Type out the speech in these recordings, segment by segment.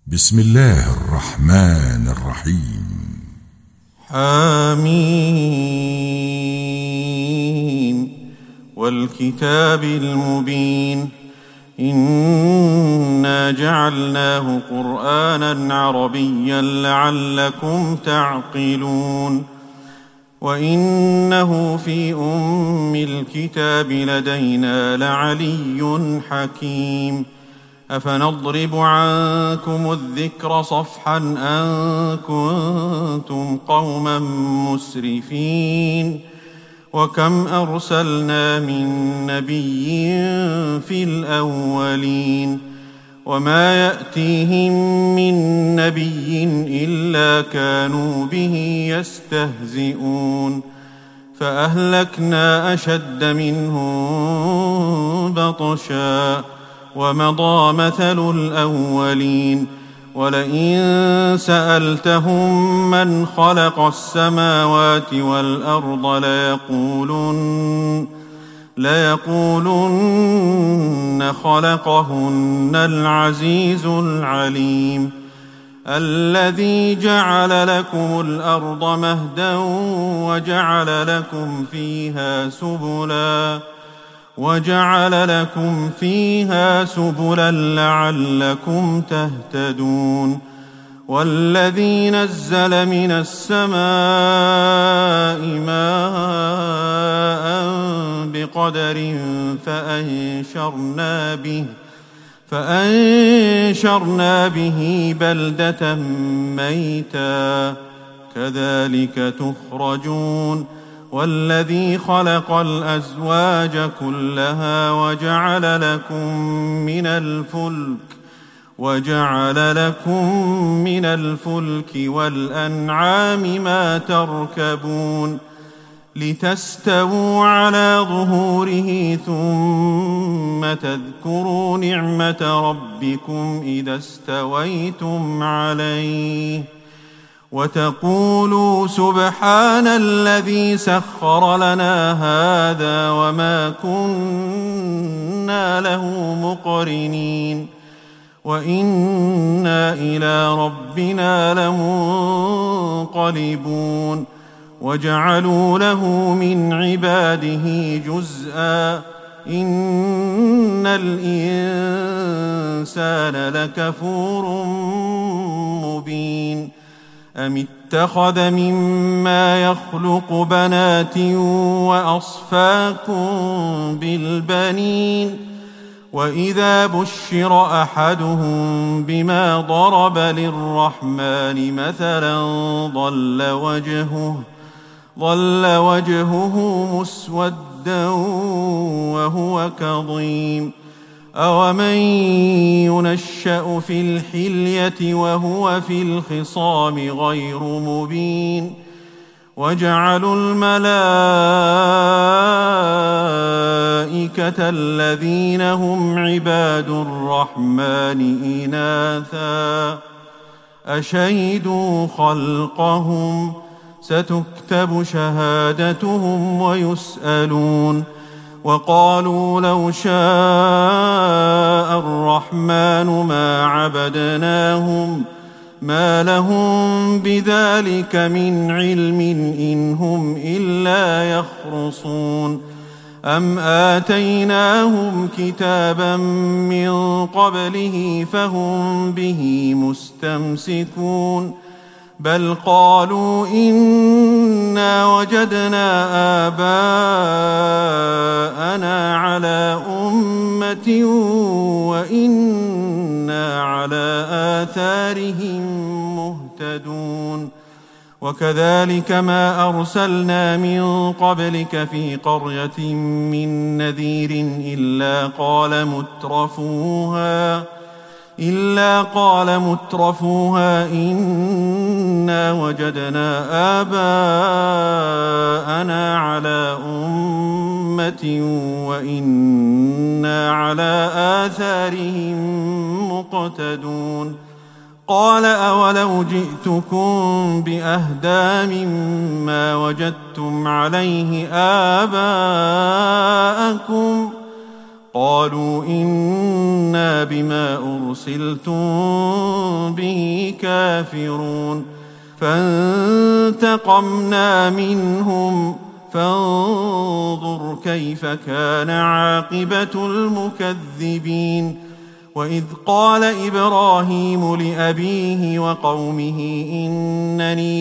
بسم الله الرحمن الرحيم. حميم والكتاب المبين إنا جعلناه قرآنا عربيا لعلكم تعقلون وإنه في أم الكتاب لدينا لعلي حكيم أفنضرب عنكم الذكر صفحا أن كنتم قوما مسرفين وكم أرسلنا من نبي في الأولين وما يأتيهم من نبي إلا كانوا به يستهزئون فأهلكنا أشد منهم بطشا ومضى مثل الأولين ولئن سألتهم من خلق السماوات والأرض ليقولن خلقهن العزيز العليم الذي جعل لكم الأرض مهدا وجعل لكم فيها سبلا لعلكم تهتدون والذي نزل من السماء ماء بقدر فأنشرنا به بلدة ميتا كذلك تخرجون والذي خلق الأزواج كلها وجعل لكم من الفلك والأنعام ما تركبون لتستووا على ظهوره ثم تذكروا نعمة ربكم إذا استويتم عليه وتقولوا سبحان الذي سخر لنا هذا وما كنا له مقرنين وإنا إلى ربنا لمنقلبون وجعلوا له من عباده جزءا إن الإنسان لكفور مبين أم اتخذ مما يخلق بنات وأصفاكم بالبنين وإذا بشر أحدهم بما ضرب للرحمن مثلا ظل وجهه مسودا وهو كظيم أومن ينشأ في الحلية وهو في الخصام غير مبين وجعلوا الملائكة الذين هم عباد الرحمن إناثا أشهدوا خلقهم ستكتب شهادتهم ويسألون وقالوا لو شاء الرحمن ما عبدناهم ما لهم بذلك من علم إن هم إلا يخرصون أم آتيناهم كتابا من قبله فهم به مستمسكون بل قالوا إنا وجدنا آباءنا على أمة وإنا على آثارهم مهتدون وكذلك ما أرسلنا من قبلك في قرية من نذير إلا قال مترفوها إنا وجدنا آباءنا على أمة وإنا على آثارهم مقتدون قال أولو جئتكم بأهدى مما وجدتم عليه آباءكم قالوا إنا بما أرسلتم به كافرون فانتقمنا منهم فانظر كيف كان عاقبة المكذبين وإذ قال إبراهيم لأبيه وقومه إنني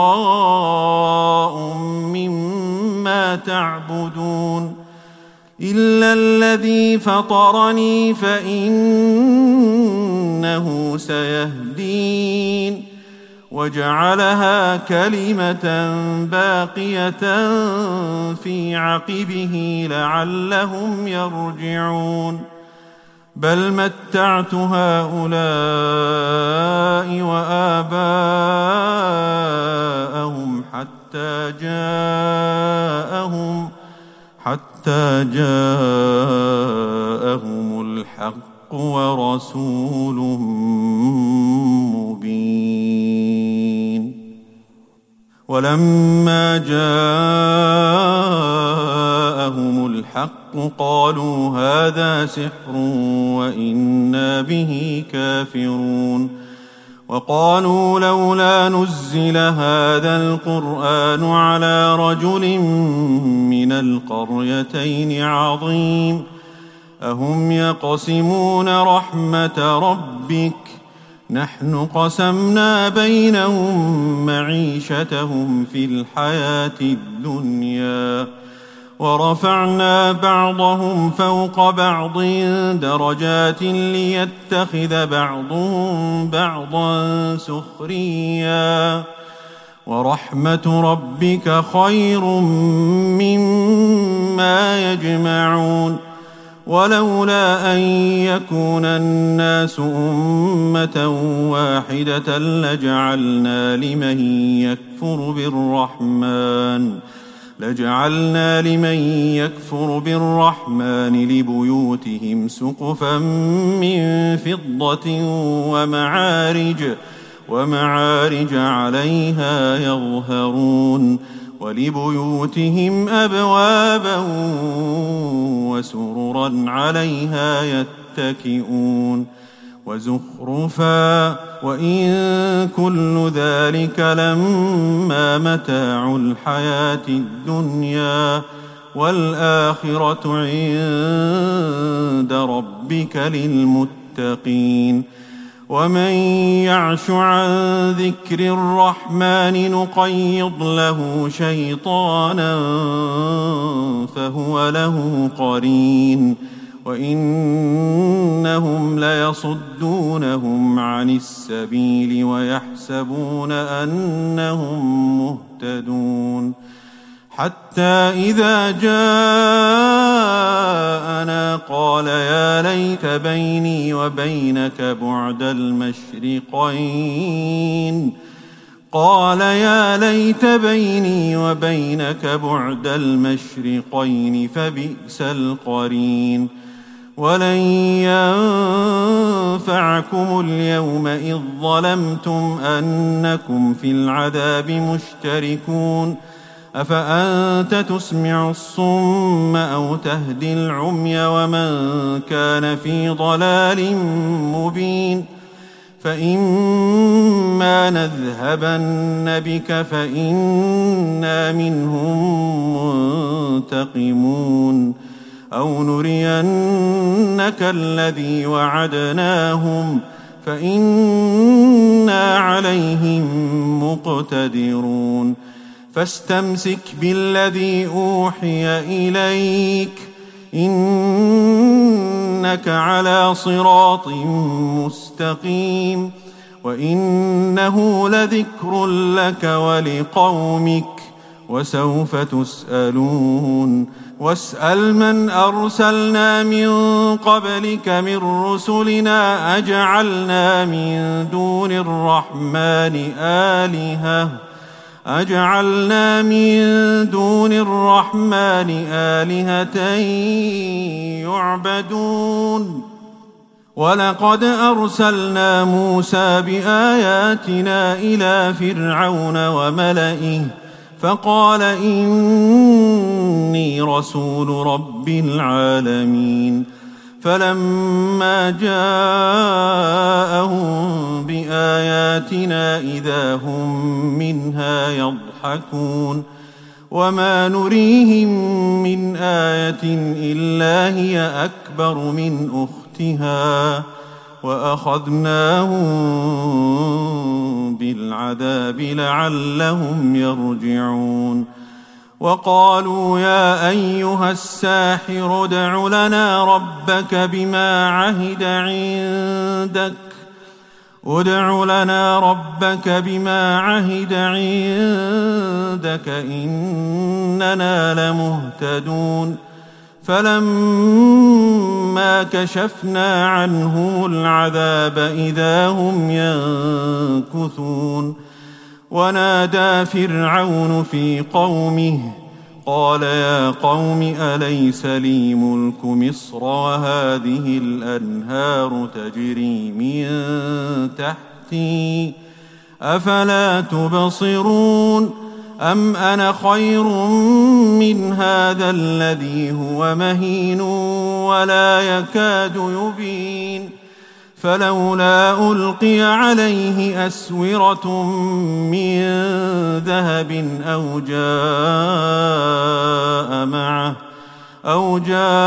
براء مما تعبدون إلا الذي فطرني فإنه سيهدين وجعلها كلمة باقية في عقبه لعلهم يرجعون بل متعت هؤلاء وآباءهم حتى جاءهم الحق ورسول مبين ولما جاءهم الحق قالوا هذا سحر وإنا به كافرون وقالوا لولا نزل هذا القرآن على رجل من القريتين عظيم أهم يقسمون رحمة ربك نحن قسمنا بينهم معيشتهم في الحياة الدنيا ورفعنا بعضهم فوق بعض درجات ليتخذ بعضهم بعضا سخريا ورحمة ربك خير مما يجمعون ولولا أن يكون الناس أمة واحدة لجعلنا لمن يكفر بالرحمن لبيوتهم سقفا من فضة ومعارج عليها يظهرون ولبيوتهم أبوابا وسررا عليها يتكئون وزخرفا وإن كل ذلك لما متاع الحياة الدنيا والآخرة عند ربك للمتقين ومن يعش عن ذكر الرحمن نقيض له شيطانا فهو له قرين وإنهم ليصدونهم عن السبيل ويحسبون أنهم مهتدون حتى إذا جاءنا قال يا ليت بيني وبينك بعد المشرقين فبئس القرين ولن ينفعكم اليوم إذ ظلمتم أنكم في العذاب مشتركون أفأنت تسمع الصم أو تهدي العمي ومن كان في ضلال مبين فإما نذهبن بك فإنا منهم منتقمون أو نرينك الذي وعدناهم فإنا عليهم مقتدرون فاستمسك بالذي أوحي إليك إنك على صراط مستقيم وإنه لذكر لك ولقومك وسوف تسألون واسأل من أرسلنا من قبلك من رسلنا أجعلنا من دون الرحمن آلهة يعبدون ولقد أرسلنا موسى بآياتنا إلى فرعون وملئه فقال إني رسول رب العالمين فلما جاءهم بآياتنا إذا هم منها يضحكون وما نريهم من آية إلا هي أكبر من أختها وأخذناهم بالعذاب لعلهم يرجعون وقالوا يا أيها الساحر ادع لنا ربك بما عهد عندك إننا لمهتدون فلما كشفنا عنهم العذاب إذا هم ينكثون ونادى فرعون في قومه قال يا قوم أليس لي ملك مصر وهذه الأنهار تجري من تحتي أفلا تبصرون أم أنا خير من هذا الذي هو مهين ولا يكاد يبين فلولا ألقي عليه أسورة من ذهب أو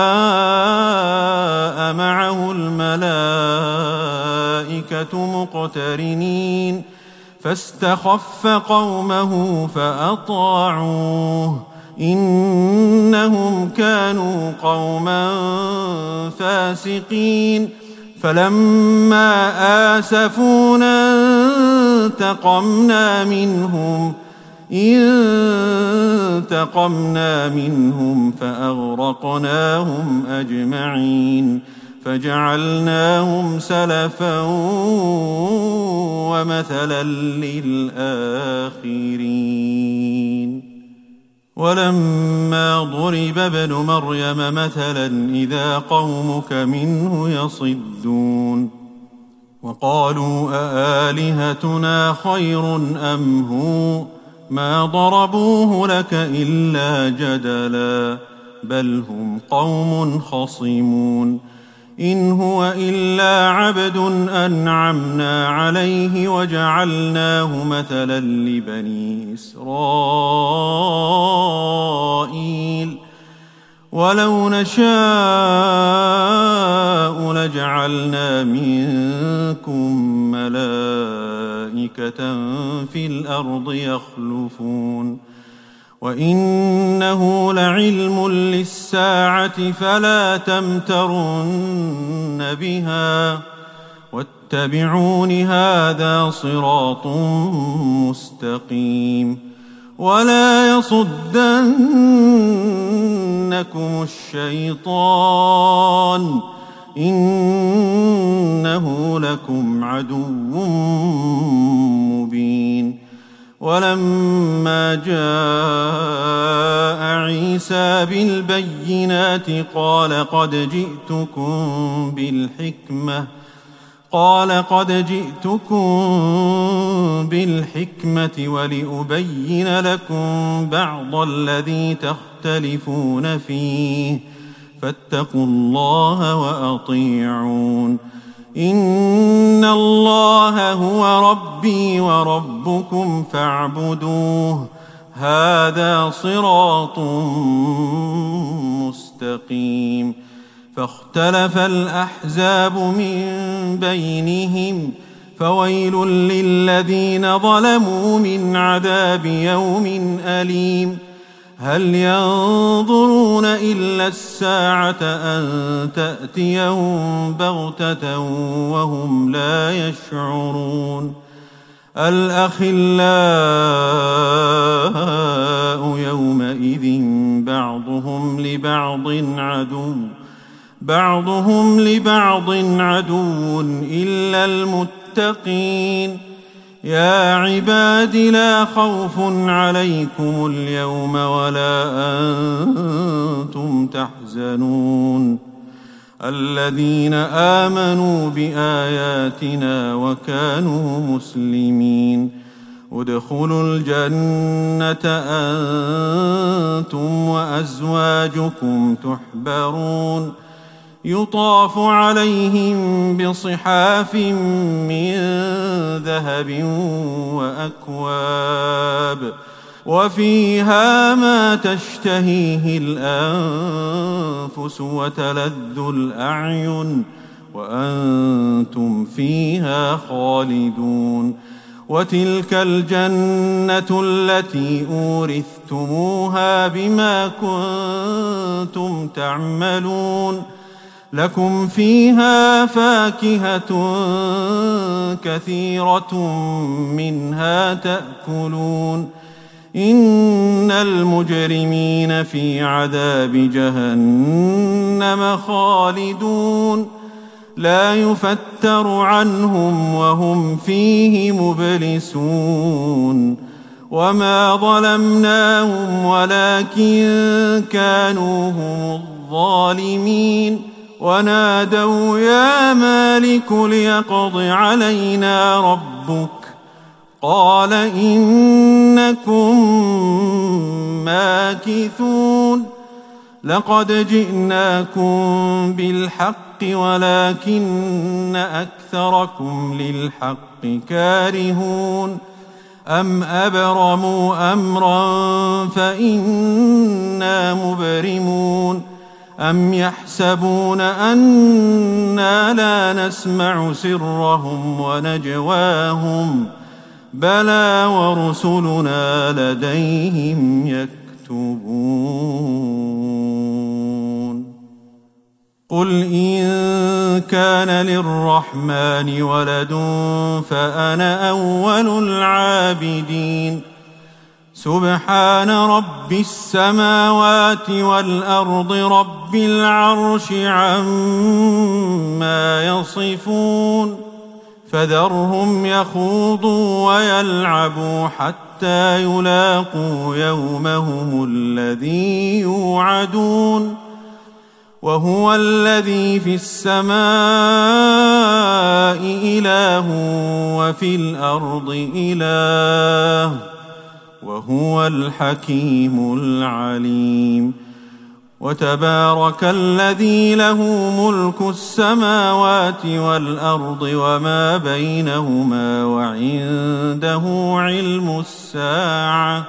جاء معه الملائكة مقترنين فاستخف قومه فأطاعوه إنهم كانوا قوما فاسقين فلما آسفونا انتقمنا منهم فأغرقناهم أجمعين فجعلناهم سلفا ومثلا للآخرين ولما ضرب ابن مريم مثلا إذا قومك منه يصدون وقالوا أآلهتنا خير أم هو ما ضربوه لك إلا جدلا بل هم قوم خصمون إن هو إلا عبد أنعمنا عليه وجعلناه مثلا لبني إسرائيل ولو نشاء لجعلنا منكم ملائكة في الأرض يخلفون وإنه لعلم للساعة فلا تمترن بها واتبعون هذا صراط مستقيم ولا يصدنكم الشيطان إنه لكم عدو مبين ولما جاء عيسى بالبينات قال قد جئتكم بالحكمة ولأبين لكم بعض الذي تختلفون فيه فاتقوا الله وأطيعون إن الله هو ربي وربكم فاعبدوه هذا صراط مستقيم فاختلف الأحزاب من بينهم فويل للذين ظلموا من عذاب يوم أليم هل ينظرون إلا الساعة أن تأتيهم بغتة وهم لا يشعرون الأخلاء يومئذ بعضهم لبعض عدو إلا المتقين يا عباد لا خوف عليكم اليوم ولا أنتم تحزنون الذين آمنوا بآياتنا وكانوا مسلمين ادخلوا الجنة أنتم وأزواجكم تحبرون يطاف عليهم بصحاف من ذهب وأكواب وفيها ما تشتهيه الأنفس وتلذ الأعين وأنتم فيها خالدون. وتلك الجنة التي أورثتموها بما كنتم تعملون لكم فيها فاكهة كثيرة منها تأكلون. إن المجرمين في عذاب جهنم خالدون لا يفتر عنهم وهم فيه مبلسون. وما ظلمناهم ولكن كانوا هم الظالمين. ونادوا يا مالك ليقض علينا ربك قال إنكم ماكثون. لقد جئناكم بالحق ولكن أكثركم للحق كارهون. أم أبرموا أمرا فإنا مبرمون. أم يحسبون أنا لا نسمع سرهم ونجواهم بلى ورسلنا لديهم يكتبون. قل إن كان للرحمن ولد فأنا أول العابدين. سبحان رب السماوات والأرض رب العرش عما يصفون. فذرهم يخوضوا ويلعبوا حتى يلاقوا يومهم الذي يوعدون. وهو الذي في السماء إله وفي الأرض إله وهو الحكيم العليم. وتبارك الذي له ملك السماوات والأرض وما بينهما وعنده علم الساعة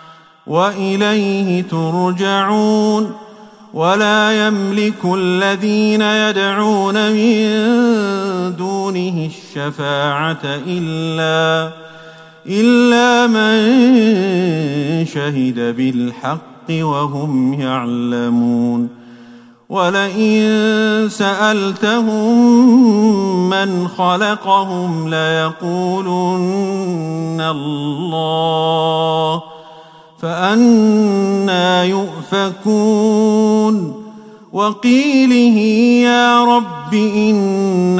وإليه ترجعون. ولا يملك الذين يدعون من دونه الشفاعة إلا من شهد بالحق وهم يعلمون. ولئن سألتهم من خلقهم ليقولن الله فأنى يؤفكون. وقيله يا رب إن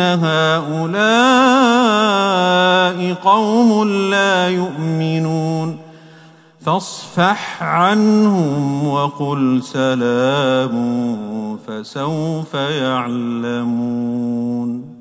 هؤلاء قوم لا يؤمنون فاصفح عنهم وقل سلام فسوف يعلمون.